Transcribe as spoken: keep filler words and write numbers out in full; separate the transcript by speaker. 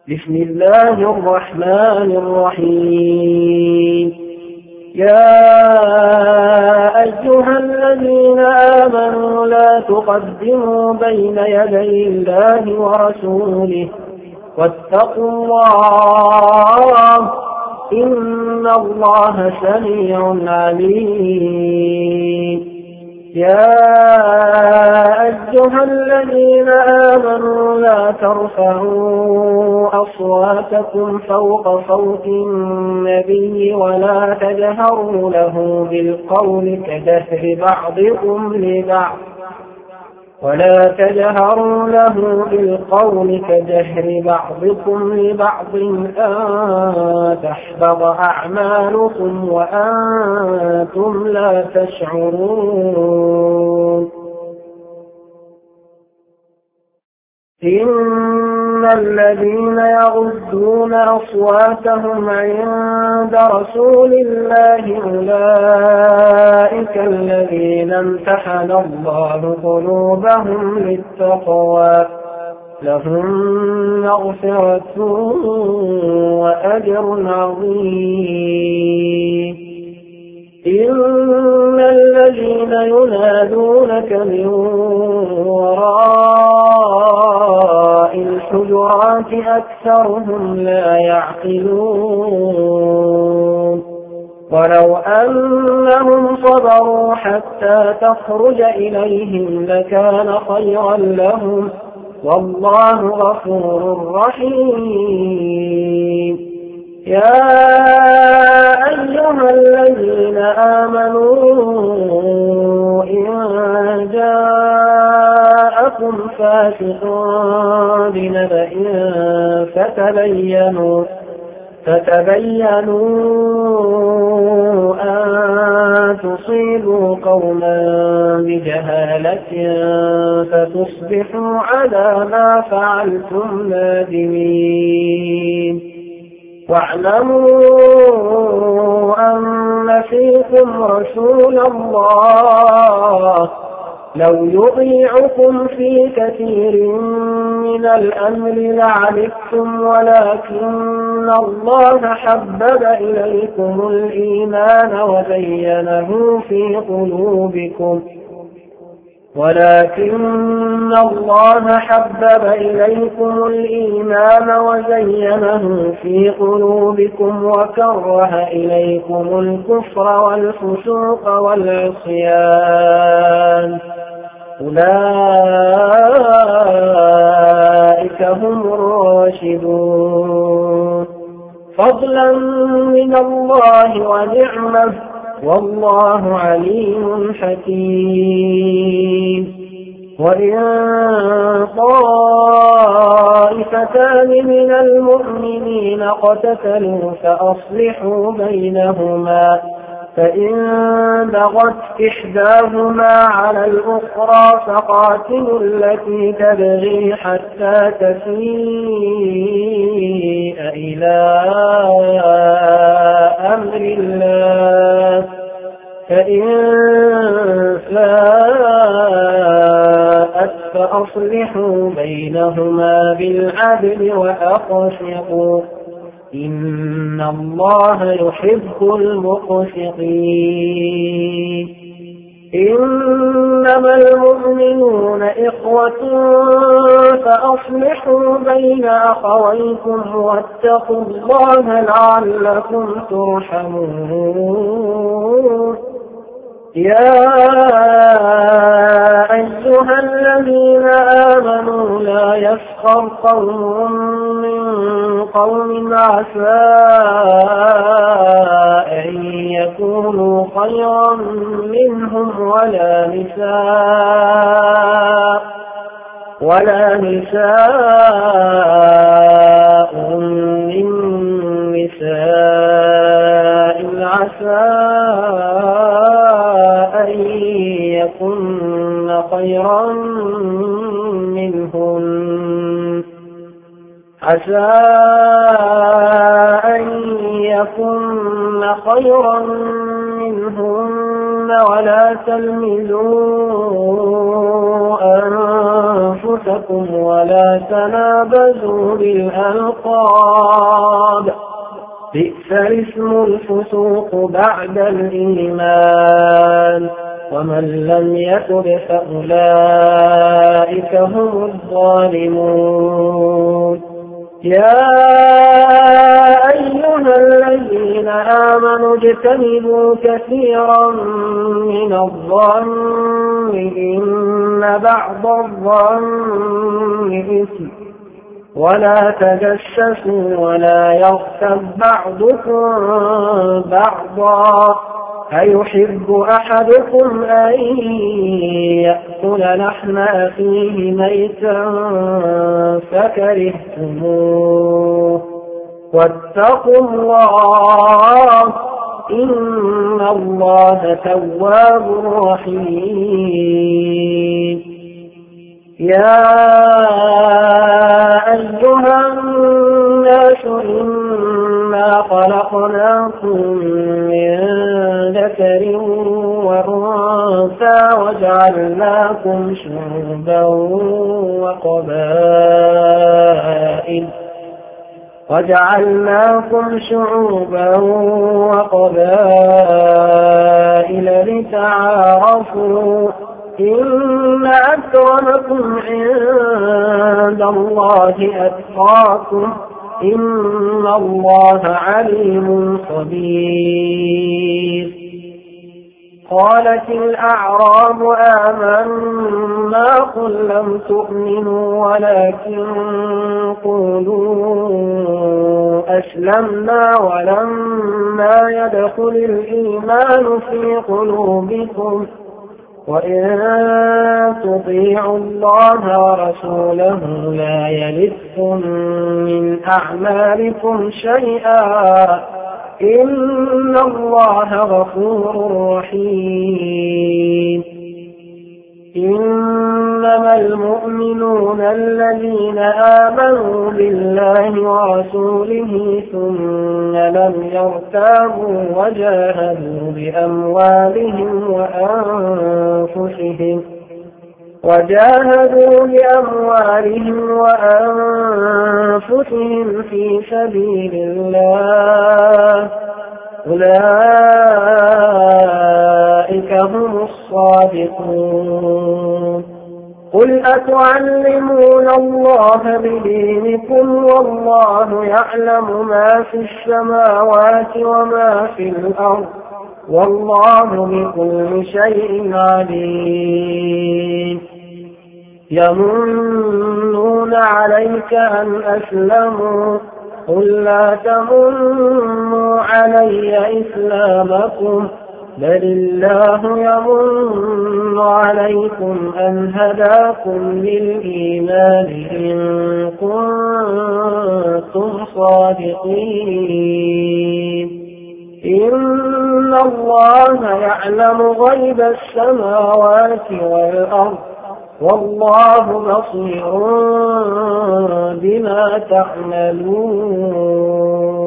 Speaker 1: بسم الله الرحمن الرحيم. يا أيها الذين آمنوا لا تقدموا بين يدي الله ورسوله واتقوا الله إن الله سميع عليم. يا أيها الذين آمنوا لا ترفعوا أصواتكم فوق صوت النبي ولا تجهروا له بالقول كجهر بعضكم لبعض ولا تجهروا له بالقول كجهر بعضكم لبعض أن تحبط أعمالكم وأنتم لا تشعرون. إن الذين يغضون أصواتهم عند رسول الله أولئك الذين امتحن الله قلوبهم للتقوى لهم مغفرة وأجر عظيم. إن الذين ينادونك من وراء الحجرات أكثرهم لا يعقلون. ولو أنهم صبروا حتى تخرج إليهم لكان خيرا لهم والله غفور رحيم. يا أيها الذين آمنوا إن جاءكم فاسق بنبأ فتبينوا فتبينوا أن تصيبوا قوما بجهالة فتصبحوا على ما فعلتم نادمين. واعلموا أن فيكم رسول الله لو يطيعكم في كثير من الأمر لعنتم ولكن الله حبب إليكم الإيمان وزينه في قلوبكم ولكن الله حبب إليكم الإيمان وزينه في قلوبكم وكره إليكم الكفر والفسوق والعصيان أولئك هم الراشدون فضلا من الله ونعمة والله عليم حكيم. وإن طائفتان من المؤمنين اقتتلوا فأصلحوا بينهما فإن بغت إحداهما على الأخرى فقاتلوا التي تبغي حتى تفيء إلى أمر الله فإن فاءت فأصلحوا بينهما بالعدل وأقسطوا إن الله يحب المقسطين. إنما المؤمنون إخوة فأصلحوا بين أخويكم واتقوا الله لعلكم ترحمون. يا أيها الذين آمنوا لا يسخر قوم من قوم عسى أن يكونوا خيرا منهم ولا نساء ولا نساء من نساء عسى أن يكن خيرا منهم عسى أن يكن خيرا منهن ولا تلمزوا أنفسكم ولا تنابزوا بالألقاب بئس الاسم الفسوق بعد الإيمان ومن لم يتب فأولئك هم الظالمون يا أيها الذين آمنوا اجتنبوا كثيرا من الظن إن بعض الظن إثم ولا تجسسوا ولا يغتب بعضكم بعضا أيحب أحدكم أن يأكل لحم أخيه ميتا فكرهتموه واتقوا الله إن الله تواب رحيم يا أيها الناس إنا خلقناكم من ذكر وأنثى وجعلناكم شعوبا وقبائل وجعلناكم شعوبا وقبائل لتعارفوا إن أكرمكم عند الله أتقاكم إن الله عليم خبير قالت الأعراب آمنا قل لم تؤمنوا ولكن قولوا أسلمنا ولما يدخل الإيمان في قلوبكم وإن تطيعوا الله ورسوله لا يلدكم من أعمالكم شيئا إن الله غفور رحيم إنما المؤمنون الذين آمنوا بالله ورسوله ثم لم يرتابوا وجاهدوا بأموالهم وأنفسهم وجاهدوا بأموالهم وأنفسهم في سبيل الله أولئك هم الصادقون قل أتعلمون الله بدينكم والله يعلم ما في السماوات وما في الأرض والله بكل شيء عليم يمنون عليك أن أسلموا قل لا تمنوا علي إسلامكم بل الله يمن عليكم أن هداكم للإيمان إن كنتم صادقين إن الله يعلم غيب السماوات والأرض والله بصير بما تعملون